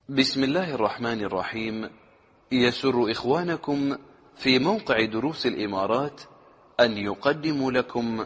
بسم الله الرحمن الرحيم. يسر إخوانكم في موقع دروس الإمارات أن يقدموا لكم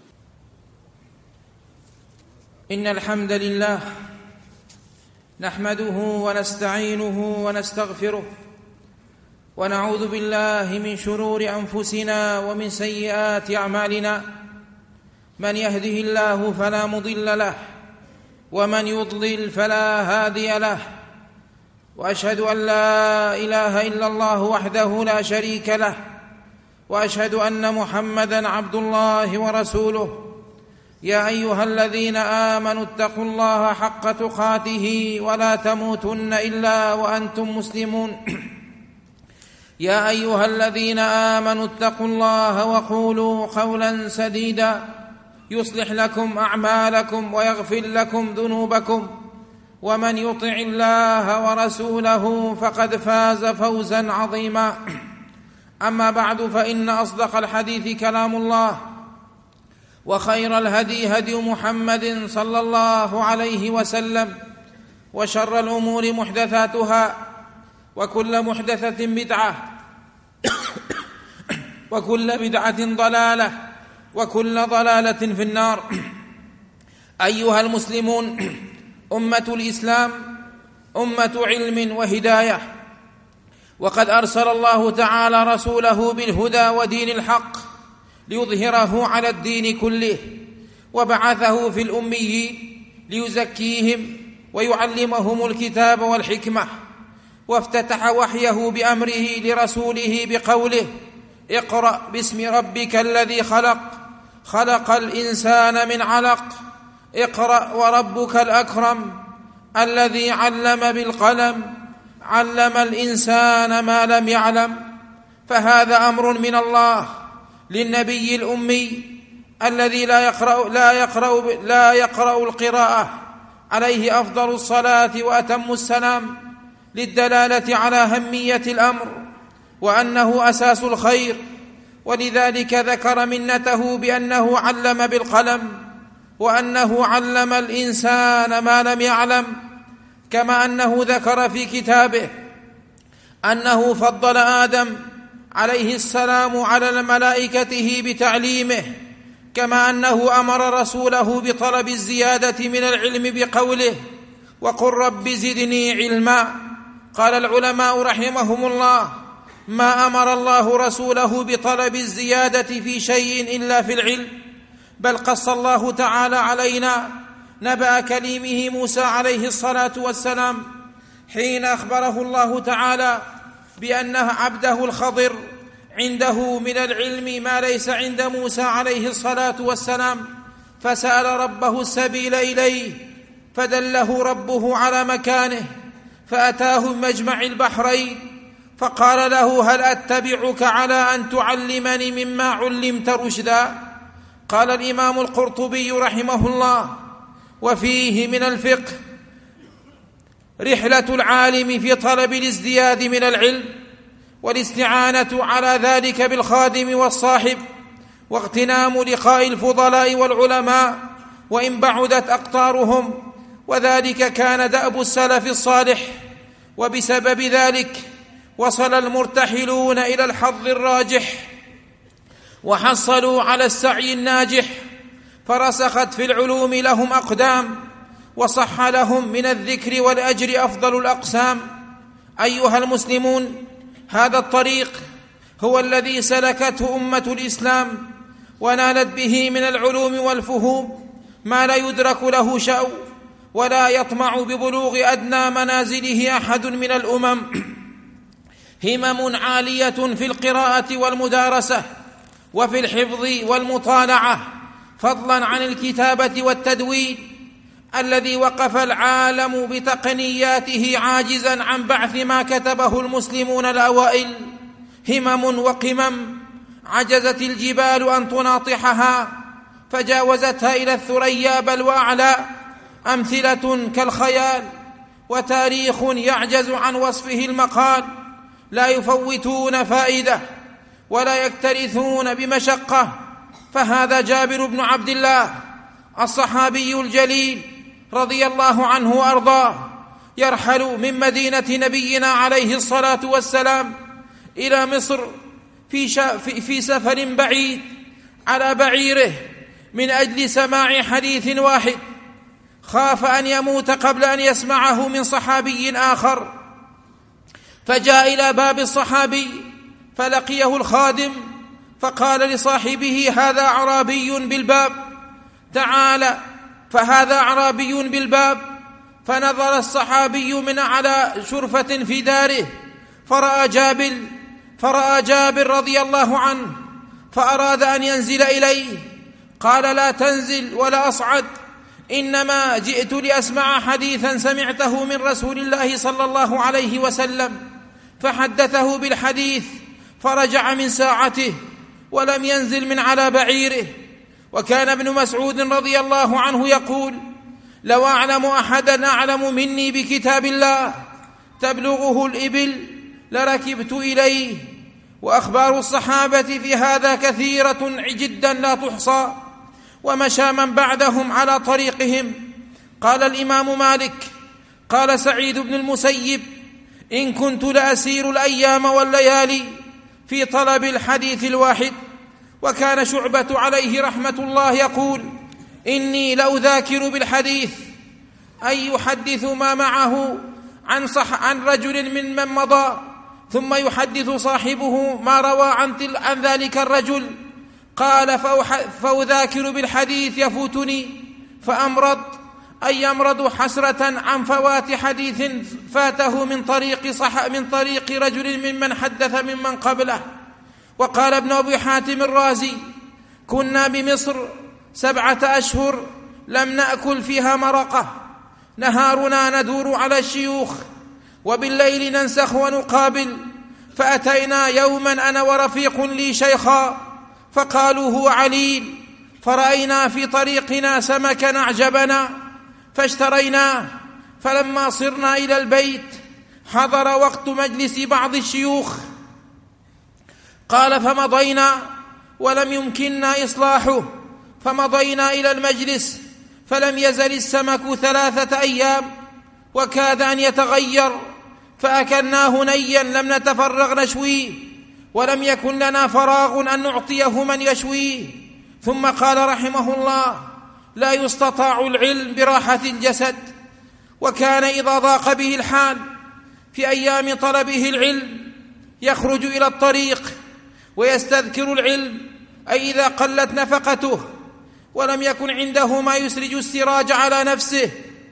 إن الحمد لله نحمده ونستعينه ونستغفره ونعوذ بالله من شرور أنفسنا ومن سيئات أعمالنا. من يهده الله فلا مضل له ومن يضلل فلا هادي له، وأشهد أن لا إله إلا الله وحده لا شريك له، وأشهد أن محمدًا عبد الله ورسوله. يا أيها الذين آمنوا اتقوا الله حق تقاته ولا تموتن إلا وأنتم مسلمون. يا أيها الذين آمنوا اتقوا الله وقولوا قولا سديدا يصلح لكم أعمالكم ويغفر لكم ذنوبكم، ومن يطع الله ورسوله فقد فاز فوزا عظيما. أما بعد، فإن أصدق الحديث كلام الله، وخير الهدي هدي محمد صلى الله عليه وسلم، وشر الأمور محدثاتها، وكل محدثة بدعة، وكل بدعة ضلالة، وكل ضلالة في النار. أيها المسلمون، أمة الإسلام أمة علم وهداية، وقد أرسل الله تعالى رسوله بالهدى ودين الحق ليظهره على الدين كله، وبعثه في الأميين ليزكيهم ويعلمهم الكتاب والحكمة، وافتتح وحيه بأمره لرسوله بقوله: اقرأ باسم ربك الذي خلق، خلق الإنسان من علق، اقرأ وربك الأكرم الذي علم بالقلم، علم الإنسان ما لم يعلم. فهذا أمر من الله للنبي الأمي الذي لا يقرأ القراءة، عليه أفضل الصلاة وأتم السلام، للدلالة على أهمية الأمر وأنه أساس الخير. ولذلك ذكر منته بأنه علم بالقلم، وأنه علم الإنسان ما لم يعلم، كما أنه ذكر في كتابه أنه فضل آدم عليه السلام على الملائكة بتعليمه، كما أنه أمر رسوله بطلب الزيادة من العلم بقوله: وقل رب زدني علما. قال العلماء رحمهم الله: ما أمر الله رسوله بطلب الزيادة في شيء إلا في العلم، بل قص الله تعالى علينا نبأ كليمه موسى عليه الصلاة والسلام حين أخبره الله تعالى بأن عبده الخضر عنده من العلم ما ليس عند موسى عليه الصلاة والسلام، فسأل ربه السبيل إليه، فدله ربه على مكانه، فأتاه مجمع البحرين، فقال له: هل أتبعك على أن تعلمني مما علمت رشدا؟ قال الإمام القرطبي رحمه الله: وفيه من الفقه رحلة العالم في طلب الازدياد من العلم، والاستعانة على ذلك بالخادم والصاحب، واغتنام لقاء الفضلاء والعلماء وإن بعدت أقطارهم، وذلك كان دأب السلف الصالح. وبسبب ذلك وصل المرتحلون إلى الحظ الراجح، وحصلوا على السعي الناجح، فرسخت في العلوم لهم أقدام، وصح لهم من الذكر والأجر أفضل الأقسام. أيها المسلمون، هذا الطريق هو الذي سلكته أمة الإسلام، ونالت به من العلوم والفهوم ما لا يدرك له شأو، ولا يطمع ببلوغ أدنى منازله أحد من الأمم. همم عالية في القراءة والمدارسة، وفي الحفظ والمطالعة، فضلا عن الكتابة والتدوين، الذي وقف العالم بتقنياته عاجزا عن بعث ما كتبه المسلمون الأوائل. همم وقمم عجزت الجبال أن تناطحها، فجاوزتها إلى الثريا بل وأعلى. أمثلة كالخيال، وتاريخ يعجز عن وصفه المقال، لا يفوتون فائدة ولا يكترثون بمشقة. فهذا جابر بن عبد الله الصحابي الجليل رضي الله عنه وأرضاه، يرحل من مدينة نبينا عليه الصلاة والسلام إلى مصر في سفر بعيد على بعيره من أجل سماع حديث واحد، خاف أن يموت قبل أن يسمعه من صحابي آخر، فجاء إلى باب الصحابي فلقيه الخادم فقال لصاحبه: هذا أعرابي بالباب، تعال. فهذا أعرابي بالباب، فنظر الصحابي من على شرفة في داره فرأى جابر رضي الله عنه، فأراد أن ينزل إليه، قال: لا تنزل ولا أصعد، إنما جئت لأسمع حديثا سمعته من رسول الله صلى الله عليه وسلم. فحدثه بالحديث، فرجع من ساعته ولم ينزل من على بعيره. وكان ابن مسعود رضي الله عنه يقول: لو أعلم أحدا أعلم مني بكتاب الله تبلغه الإبل لركبت إليه. وأخبار الصحابة في هذا كثيرة جدا لا تحصى، ومشى من بعدهم على طريقهم. قال الإمام مالك: قال سعيد بن المسيب: إن كنت لأسير الأيام والليالي في طلب الحديث الواحد. وكان شعبة عليه رحمة الله يقول: إني لأذاكر بالحديث، أي يحدث ما معه عن رجل ممن مضى، ثم يحدث صاحبه ما روى عن ذلك الرجل. قال: فأذاكر بالحديث يفوتني فأمرض، أي يمرض حسرة عن فوات حديث فاته من طريق رجل ممن حدث ممن قبله. وقال ابن أبي حاتم الرازي: كنا بمصر 7 أشهر لم نأكل فيها مرقة، نهارنا ندور على الشيوخ وبالليل ننسخ ونقابل. فأتينا يوما أنا ورفيق لي شيخا، فقالوا هو عليل، فرأينا في طريقنا سمكا أعجبنا فاشتريناه. فلما صرنا إلى البيت حضر وقت مجلس بعض الشيوخ، قال: فمضينا ولم يمكننا إصلاحه، فمضينا إلى المجلس فلم يزل السمك 3 أيام وكاد أن يتغير، فأكلناه نيا لم نتفرغ نشويه، ولم يكن لنا فراغ أن نعطيه من يشويه. ثم قال رحمه الله: لا يستطاع العلم براحة الجسد. وكان إذا ضاق به الحال في أيام طلبه العلم يخرج إلى الطريق ويستذكر العلم، أي إذا قلت نفقته ولم يكن عنده ما يسرج السراج على نفسه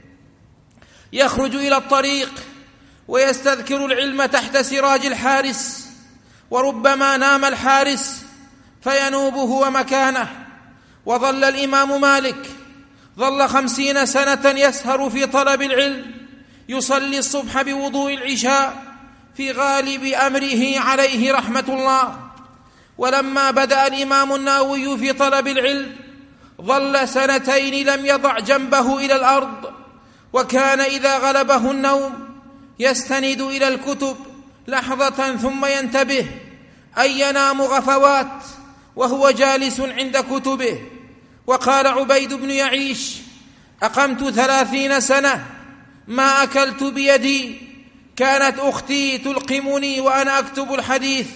يخرج إلى الطريق ويستذكر العلم تحت سراج الحارس، وربما نام الحارس فينوبه ومكانه. وظل الإمام مالك 50 سنة يسهر في طلب العلم، يصلي الصبح بوضوء العشاء في غالب أمره عليه رحمة الله. ولما بدأ الإمام النووي في طلب العلم ظل 2 لم يضع جنبه إلى الأرض، وكان إذا غلبه النوم يستند إلى الكتب لحظة ثم ينتبه، أي ينام غفوات وهو جالس عند كتبه. وقال عبيد بن يعيش: أقمت 30 سنة ما أكلت بيدي، كانت أختي تلقمني وأنا أكتب الحديث،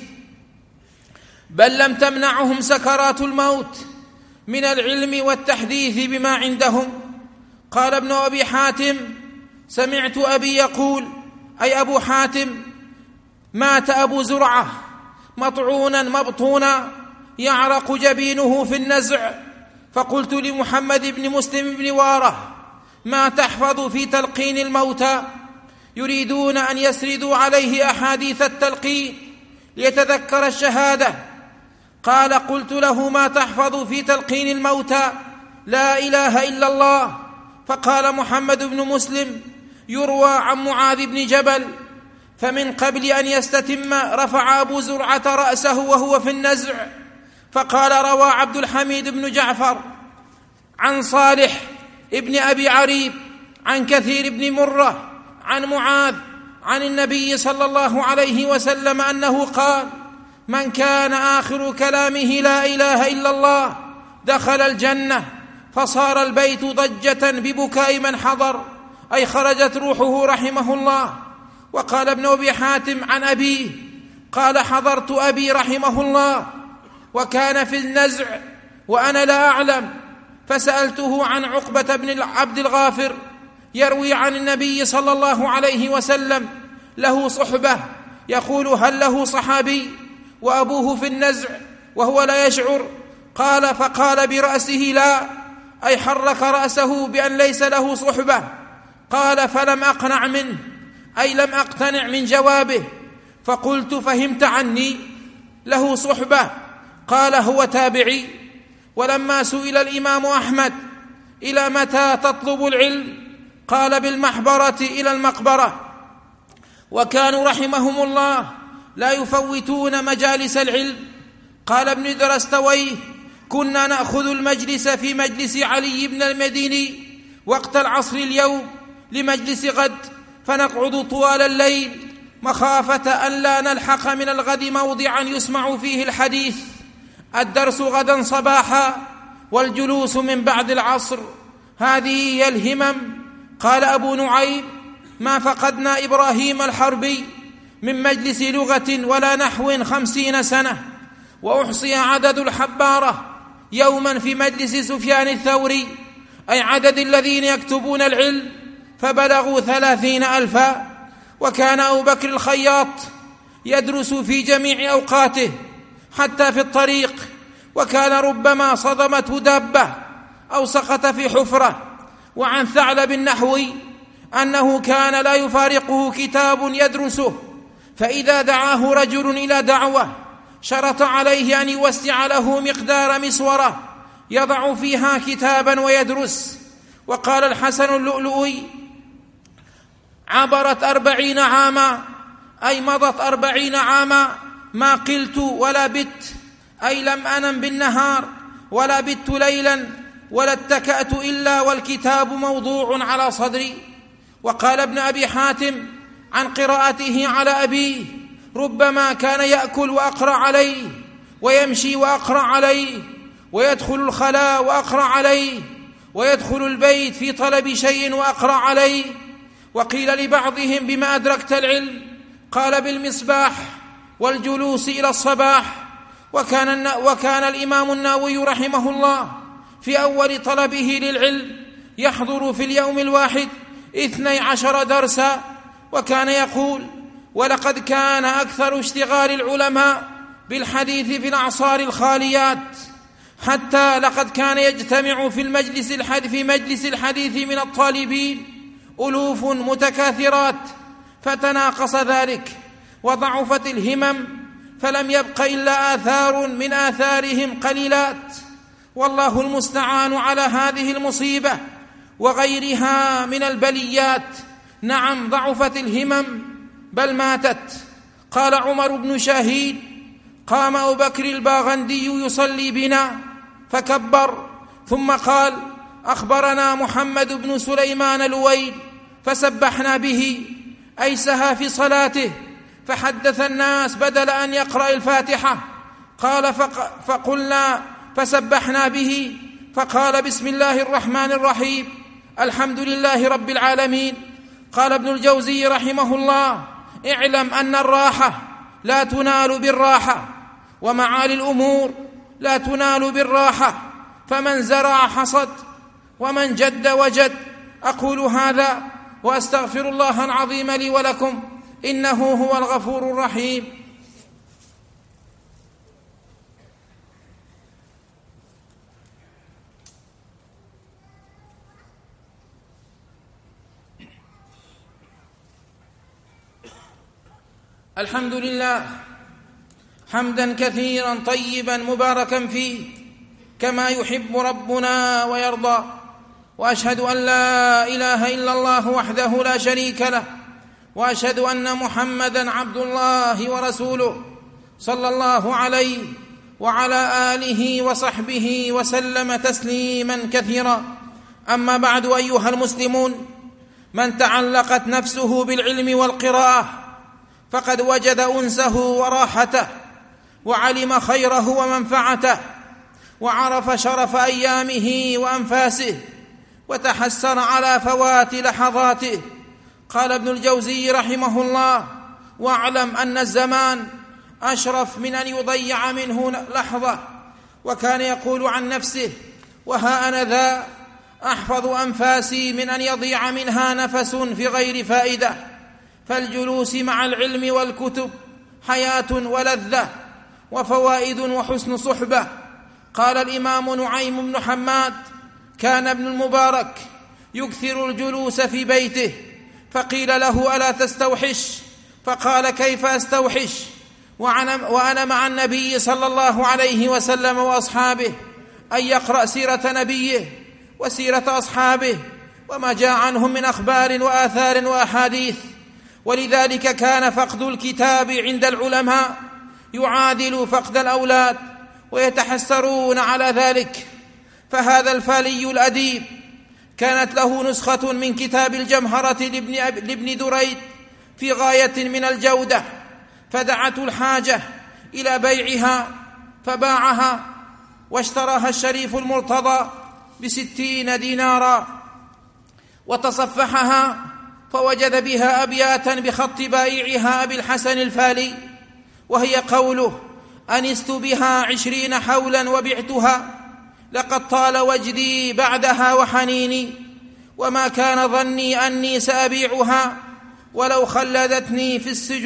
بل لم تمنعهم سكرات الموت من العلم والتحديث بما عندهم. قال ابن أبي حاتم: سمعت أبي يقول، أي أبو حاتم: مات أبو زرعة مطعونا مبطونا يعرق جبينه في النزع، فقلت لمحمد بن مسلم بن واره: ما تحفظ في تلقين الموتى؟ يريدون أن يسردوا عليه أحاديث التلقين ليتذكر الشهادة. قال: قلت له: ما تحفظ في تلقين الموتى؟ لا إله إلا الله. فقال محمد بن مسلم: يروى عن معاذ بن جبل. فمن قبل أن يستتم رفع أبو زرعة رأسه وهو في النزع، فقال: روى عبد الحميد بن جعفر عن صالح ابن أبي عريب عن كثير بن مرة عن معاذ عن النبي صلى الله عليه وسلم أنه قال: من كان آخر كلامه لا إله إلا الله دخل الجنة. فصار البيت ضجة ببكاء من حضر، أي خرجت روحه رحمه الله. وقال ابن أبي حاتم عن أبيه قال: حضرت أبي رحمه الله وكان في النزع وأنا لا أعلم، فسألته عن عقبة بن عبد الغافر يروي عن النبي صلى الله عليه وسلم له صحبة، يقول: هل له صحابي وأبوه في النزع وهو لا يشعر؟ قال: فقال برأسه: لا، أي حرك رأسه بأن ليس له صحبة. قال: فلم أقنع منه، أي لم أقتنع من جوابه، فقلت: فهمت عني له صحبة؟ قال: هو تابعي. ولما سئل الإمام أحمد: إلى متى تطلب العلم؟ قال: بالمحبرة إلى المقبرة. وكانوا رحمهم الله لا يفوتون مجالس العلم. قال ابن درستويه: كنا نأخذ المجلس في مجلس علي بن المديني وقت العصر اليوم لمجلس غد، فنقعد طوال الليل مخافة أن لا نلحق من الغد موضعا يسمع فيه الحديث. الدرس غدا صباحا والجلوس من بعد العصر. هذه هي الهمم. قال أبو نعيم: ما فقدنا إبراهيم الحربي من مجلس لغة ولا نحو 50 سنة. وأحصي عدد الحبارة يوما في مجلس سفيان الثوري، أي عدد الذين يكتبون العلم، فبلغوا 30,000. وكان أبو بكر الخياط يدرس في جميع أوقاته حتى في الطريق، وكان ربما صدمته دابة أو سقط في حفرة. وعن ثعلب النحوي أنه كان لا يفارقه كتاب يدرسه، فإذا دعاه رجل إلى دعوة شرط عليه أن يوسع له مقدار مسورة يضع فيها كتابا ويدرس. وقال الحسن اللؤلؤي: عبرت 40 عاما، أي مضت 40 عاما، ما قلت ولا بت، أي لم أنم بالنهار ولا بت ليلا ولا اتكأت إلا والكتاب موضوع على صدري. وقال ابن أبي حاتم عن قراءته على أبيه: ربما كان يأكل وأقرأ عليه، ويمشي وأقرأ عليه، ويدخل الخلاء وأقرأ عليه، ويدخل البيت في طلب شيء وأقرأ عليه. وقيل لبعضهم: بما أدركت العلم؟ قال: بالمصباح والجلوس إلى الصباح. وكان الإمام النووي رحمه الله في أول طلبه للعلم يحضر في اليوم الواحد 12 درسا. وكان يقول: ولقد كان أكثر اشتغال العلماء بالحديث في الأعصار الخاليات، حتى لقد كان يجتمع في مجلس الحديث من الطالبين ألوف متكاثرات، فتناقص ذلك وضعفت الهمم، فلم يبق إلا آثار من آثارهم قليلات. والله المستعان على هذه المصيبة وغيرها من البليات. نعم، ضعفت الهمم بل ماتت. قال عمر بن شاهين: قام أبو بكر الباغندي يصلي بنا فكبر، ثم قال: أخبرنا محمد بن سليمان الويل، فسبحنا به، أي سهى في صلاته، فحدث الناس بدل أن يقرأ الفاتحة. قال: فقلنا فسبحنا به، فقال: بسم الله الرحمن الرحيم، الحمد لله رب العالمين. قال ابن الجوزي رحمه الله: اعلم أن الراحة لا تنال بالراحة، ومعالي الأمور لا تنال بالراحة، فمن زرع حصد ومن جد وجد. أقول هذا وأستغفر الله العظيم لي ولكم، إنه هو الغفور الرحيم. الحمد لله حمدا كثيرا طيبا مباركا فيه كما يحب ربنا ويرضى، وأشهد أن لا إله إلا الله وحده لا شريك له، وأشهد أن محمدا عبد الله ورسوله صلى الله عليه وعلى آله وصحبه وسلم تسليما كثيرا. أما بعد، أيها المسلمون، من تعلقت نفسه بالعلم والقراءة فقد وجد أنسه وراحته، وعلم خيره ومنفعته، وعرف شرف أيامه وأنفاسه، وتحسر على فوات لحظاته. قال ابن الجوزي رحمه الله: واعلم أن الزمان أشرف من أن يضيع منه لحظة. وكان يقول عن نفسه: وها أنا ذا أحفظ أنفاسي من أن يضيع منها نفس في غير فائدة. فالجلوس مع العلم والكتب حياة ولذة وفوائد وحسن صحبة. قال الإمام نعيم بن حماد: كان ابن المبارك يكثر الجلوس في بيته، فقيل له: ألا تستوحش؟ فقال: كيف أستوحش وأنا مع النبي صلى الله عليه وسلم وأصحابه؟ أن يقرأ سيرة نبيه وسيرة أصحابه وما جاء عنهم من أخبار وآثار وأحاديث. ولذلك كان فقد الكتاب عند العلماء يعادل فقد الأولاد، ويتحسرون على ذلك. فهذا الفالي الأديب كانت له نسخة من كتاب الجمهرة لابن دريد في غاية من الجودة، فدعته الحاجة إلى بيعها فباعها، واشتراها الشريف المرتضى ب60 دينارا، وتصفحها فوجد بها أبياتا بخط بائعها أبي الحسن الفالي، وهي قوله: أنست بها 20 حولا وبعتها، لقد طال وجدي بعدها وحنيني، وما كان ظني أني سأبيعها، ولو خلدتني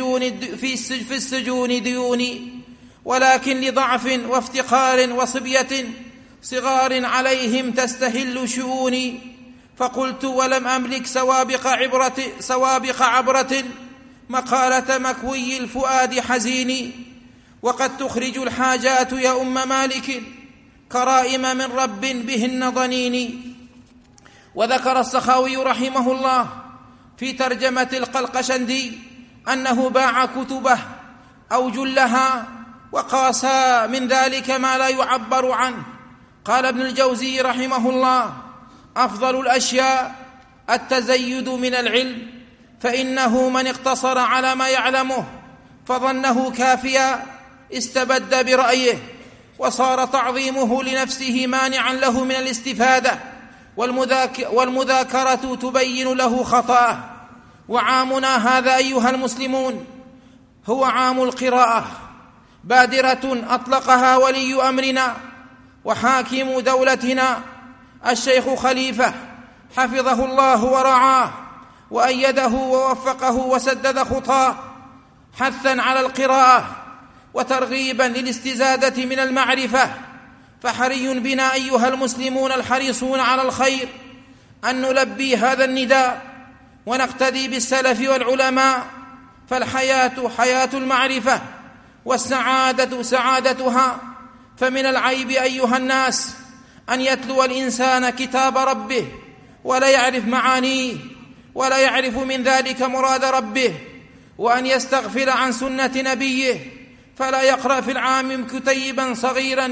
في السجون ديوني، ولكن لضعف وافتقار وصبية صغار عليهم تستهل شؤوني. فقلت ولم أملك سوابق عبرة مقالة مكوي الفؤاد حزيني، وقد تخرج الحاجات يا أم مالك كرائم من رب بهن ضنيني. وذكر السخاوي رحمه الله في ترجمة القلقشندي أنه باع كتبه أو جلها وقاسى من ذلك ما لا يعبر عنه. قال ابن الجوزي رحمه الله: أفضل الأشياء التزيد من العلم، فإنه من اقتصر على ما يعلمه فظنه كافيا استبد برأيه، وصار تعظيمه لنفسه مانعا له من الاستفادة، والمذاكرة تبين له خطأه. وعامنا هذا أيها المسلمون هو عام القراءة، بادرة أطلقها ولي أمرنا وحاكم دولتنا الشيخ خليفة حفظه الله ورعاه وأيده ووفقه وسدد خطاه، حثا على القراءة وترغيبا للاستزادة من المعرفة. فحري بنا أيها المسلمون الحريصون على الخير أن نلبي هذا النداء ونقتدي بالسلف والعلماء، فالحياة حياة المعرفة والسعادة سعادتها. فمن العيب أيها الناس أن يتلو الإنسان كتاب ربه ولا يعرف معانيه ولا يعرف من ذلك مراد ربه، وأن يستغفل عن سنة نبيه، فلا يقرأ في العام كتيبا صغيرا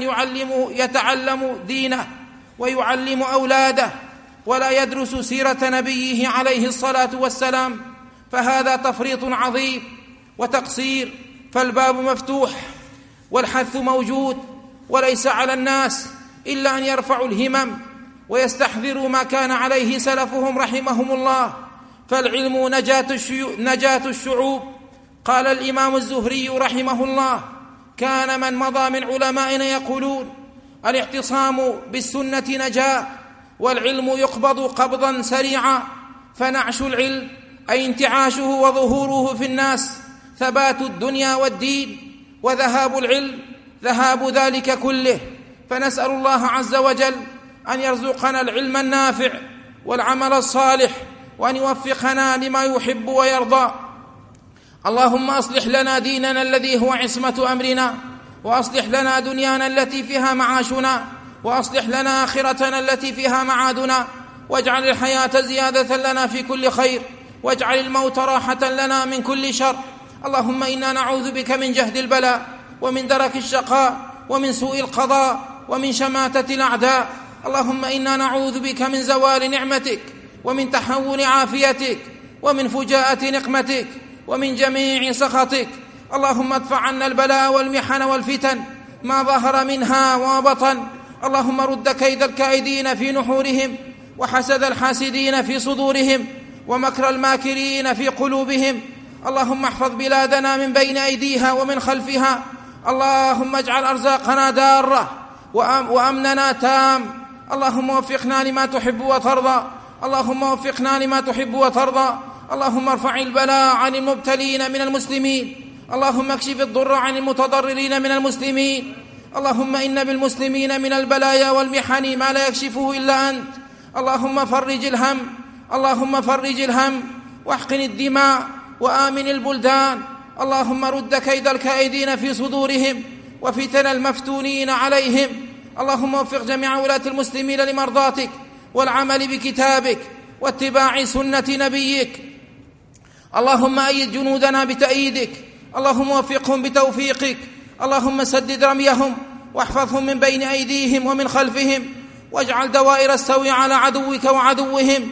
يتعلم دينه ويعلم أولاده، ولا يدرس سيرة نبيه عليه الصلاة والسلام، فهذا تفريط عظيم وتقصير. فالباب مفتوح والحث موجود، وليس على الناس إلا أن يرفعوا الهمم ويستحضروا ما كان عليه سلفهم رحمهم الله، فالعلم نجاة الشعوب. قال الإمام الزهري رحمه الله: كان من مضى من علمائنا يقولون: الاعتصام بالسنة نجاة، والعلم يقبض قبضا سريعا. فنعش العلم أي انتعاشه وظهوره في الناس ثبات الدنيا والدين، وذهاب العلم ذهاب ذلك كله. فنسأل الله عز وجل أن يرزقنا العلم النافع والعمل الصالح، وأن يوفقنا لما يحب ويرضى. اللهم أصلح لنا ديننا الذي هو عصمة أمرنا، وأصلح لنا دنيانا التي فيها معاشنا، وأصلح لنا آخرتنا التي فيها معادنا، واجعل الحياة زيادة لنا في كل خير، واجعل الموت راحة لنا من كل شر. اللهم إنا نعوذ بك من جهد البلاء، ومن درك الشقاء، ومن سوء القضاء، ومن شماتة الأعداء. اللهم إنا نعوذ بك من زوال نعمتك، ومن تحول عافيتك، ومن فجاءة نقمتك، ومن جميع سخطك. اللهم ادفع عنا البلاء والمحن والفتن ما ظهر منها وما بطن. اللهم رد كيد الكائدين في نحورهم، وحسد الحاسدين في صدورهم ومكر الماكرين في قلوبهم. اللهم احفظ بلادنا من بين أيديها ومن خلفها. اللهم اجعل أرزاقنا دارة وأمننا تام. اللهم وفقنا لما تحب وترضى. اللهم وفقنا لما تحب وترضى. اللهم ارفع البلاء عن المبتلين من المسلمين. اللهم اكشف الضر عن المتضررين من المسلمين. اللهم إن بالمسلمين من البلايا والمحن ما لا يكشفه إلا أنت. اللهم فرج الهم. اللهم فرج الهم واحقن الدماء وآمن البلدان. اللهم رد كيد الكائدين في صدورهم وفتن المفتونين عليهم. اللهم وفق جميع ولاة المسلمين لمرضاتك والعمل بكتابك واتباع سنة نبيك. اللهم أيد جنودنا بتأييدك. اللهم وفقهم بتوفيقك. اللهم سدد رميهم واحفظهم من بين أيديهم ومن خلفهم، واجعل دوائر السوء على عدوك وعدوهم.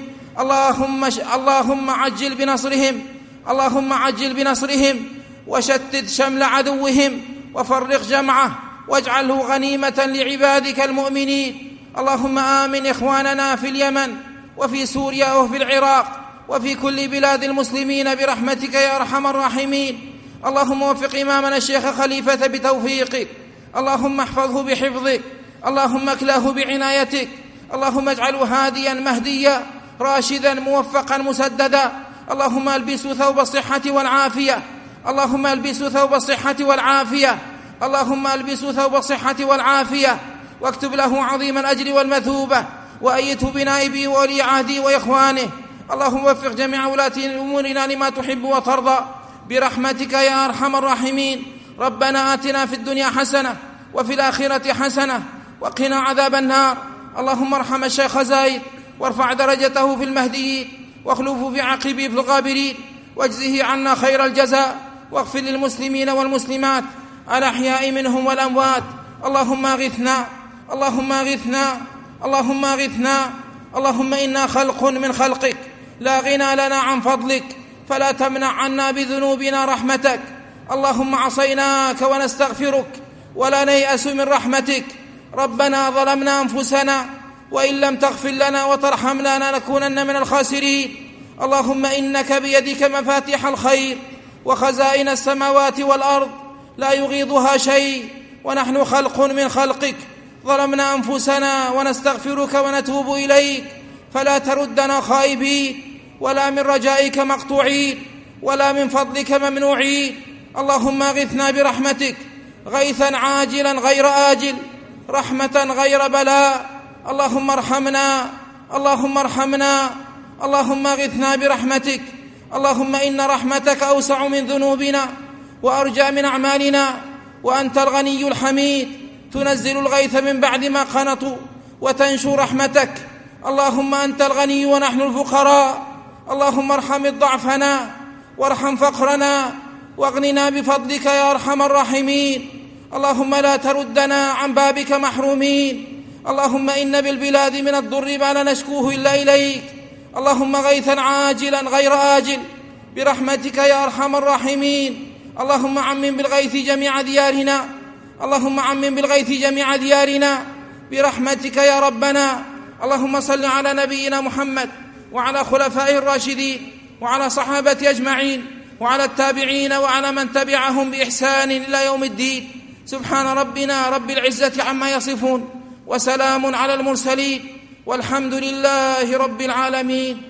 اللهم عجل بنصرهم. اللهم عجل بنصرهم وشتت شمل عدوهم وفرق جمعه واجعله غنيمة لعبادك المؤمنين. اللهم آمن إخواننا في اليمن وفي سوريا وفي العراق وفي كل بلاد المسلمين برحمتك يا أرحم الراحمين. اللهم وفق إمامنا الشيخ خليفة بتوفيقك. اللهم احفظه بحفظك. اللهم اكله بعنايتك. اللهم اجعله هاديا مهديا راشدا موفقا مسددا. اللهم البسه ثوب الصحة والعافية. اللهم البسه ثوب الصحة والعافية. اللهم البسه ثوب الصحة والعافية واكتب له عظيم الأجر والمثوبة وأيته بنائبه وولي عهده وإخوانه. اللهم وفق جميع ولاة أمورنا لما تحب وترضى برحمتك يا أرحم الراحمين. ربنا آتنا في الدنيا حسنة وفي الآخرة حسنة وقنا عذاب النار. اللهم ارحم الشيخ زايد وارفع درجته في المهديين واخلفه في عقبه في الغابرين واجزه عنا خير الجزاء واغفر للمسلمين والمسلمات الأحياء منهم والأموات. اللهم اغثنا. اللهم اغثنا. اللهم اغثنا. اللهم إنا خلق من خلقك لا غنى لنا عن فضلك فلا تمنع عنا بذنوبنا رحمتك. اللهم عصيناك ونستغفرك ولا نيأس من رحمتك. ربنا ظلمنا أنفسنا وإن لم تغفر لنا وترحمنا لنكونن من الخاسرين. اللهم إنك بيدك مفاتيح الخير وخزائن السماوات والأرض لا يغيضها شيء ونحن خلق من خلقك ظلمنا أنفسنا ونستغفرك ونتوب إليك فلا تردنا خائبين ولا من رجائك مقطوعين ولا من فضلك ممنوعين. اللهم اغثنا برحمتك غيثا عاجلا غير آجل رحمة غير بلاء. اللهم ارحمنا. اللهم ارحمنا. اللهم اغثنا برحمتك. اللهم إن رحمتك أوسع من ذنوبنا وأرجى من أعمالنا وأنت الغني الحميد تنزل الغيث من بعد ما قنطوا وتنشر رحمتك. اللهم أنت الغني ونحن الفقراء. اللهم ارحم ضعفنا وارحم فقرنا واغننا بفضلك يا أرحم الراحمين. اللهم لا تردنا عن بابك محرومين. اللهم إن بالبلاد من الضر ما لا نشكوه إلا إليك. اللهم غيثا عاجلا غير آجل برحمتك يا أرحم الراحمين. اللهم عمم بالغيث جميع ديارنا. اللهم عمم بالغيث جميع ديارنا برحمتك يا ربنا. اللهم صل على نبينا محمد وعلى خلفائه الراشدين وعلى صحابة أجمعين وعلى التابعين وعلى من تبعهم بإحسان إلى يوم الدين. سبحان ربنا رب العزة عما يصفون وسلام على المرسلين والحمد لله رب العالمين.